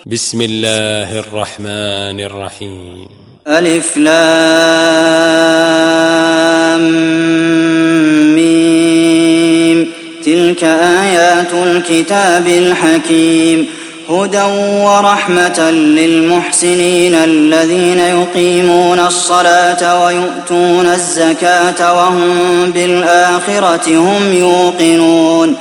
بسم الله الرحمن الرحيم. ألف لام ميم. تلك آيات الكتاب الحكيم، هدى ورحمة للمحسنين الذين يقيمون الصلاة ويؤتون الزكاة وهم بالآخرة هم يوقنون.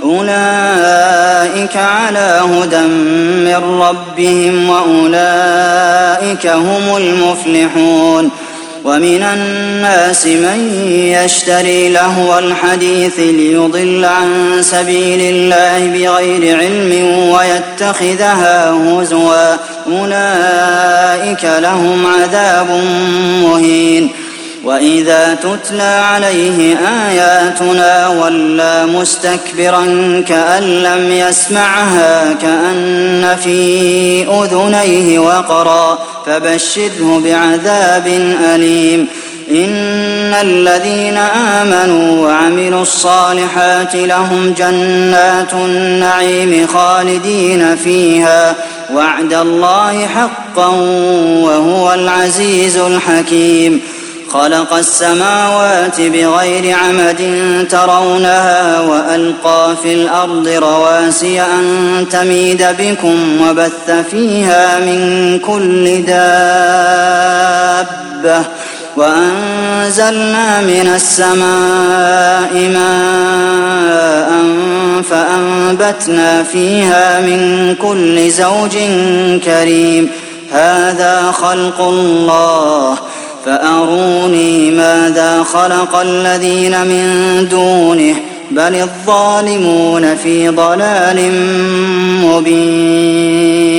أولئك على هدى من ربهم وأولئك هم المفلحون. ومن الناس من يشتري لهو الحديث ليضل عن سبيل الله بغير علم ويتخذها هزوا، أولئك لهم عذاب مهين. وإذا تتلى عليه آياتنا ولى مستكبرا كأن لم يسمعها كأن في أذنيه وقرا، فبشره بعذاب أليم. إن الذين آمنوا وعملوا الصالحات لهم جنات النعيم خالدين فيها، وعد الله حقا وهو العزيز الحكيم. خلق السماوات بغير عمد ترونها وألقى في الأرض رواسي أن تميد بكم وبث فيها من كل دابة، وأنزلنا من السماء ماء فأنبتنا فيها من كل زوج كريم. هذا خلق الله فأروني ماذا خلق الذين من دونه بل الظالمون في ضلال مبين.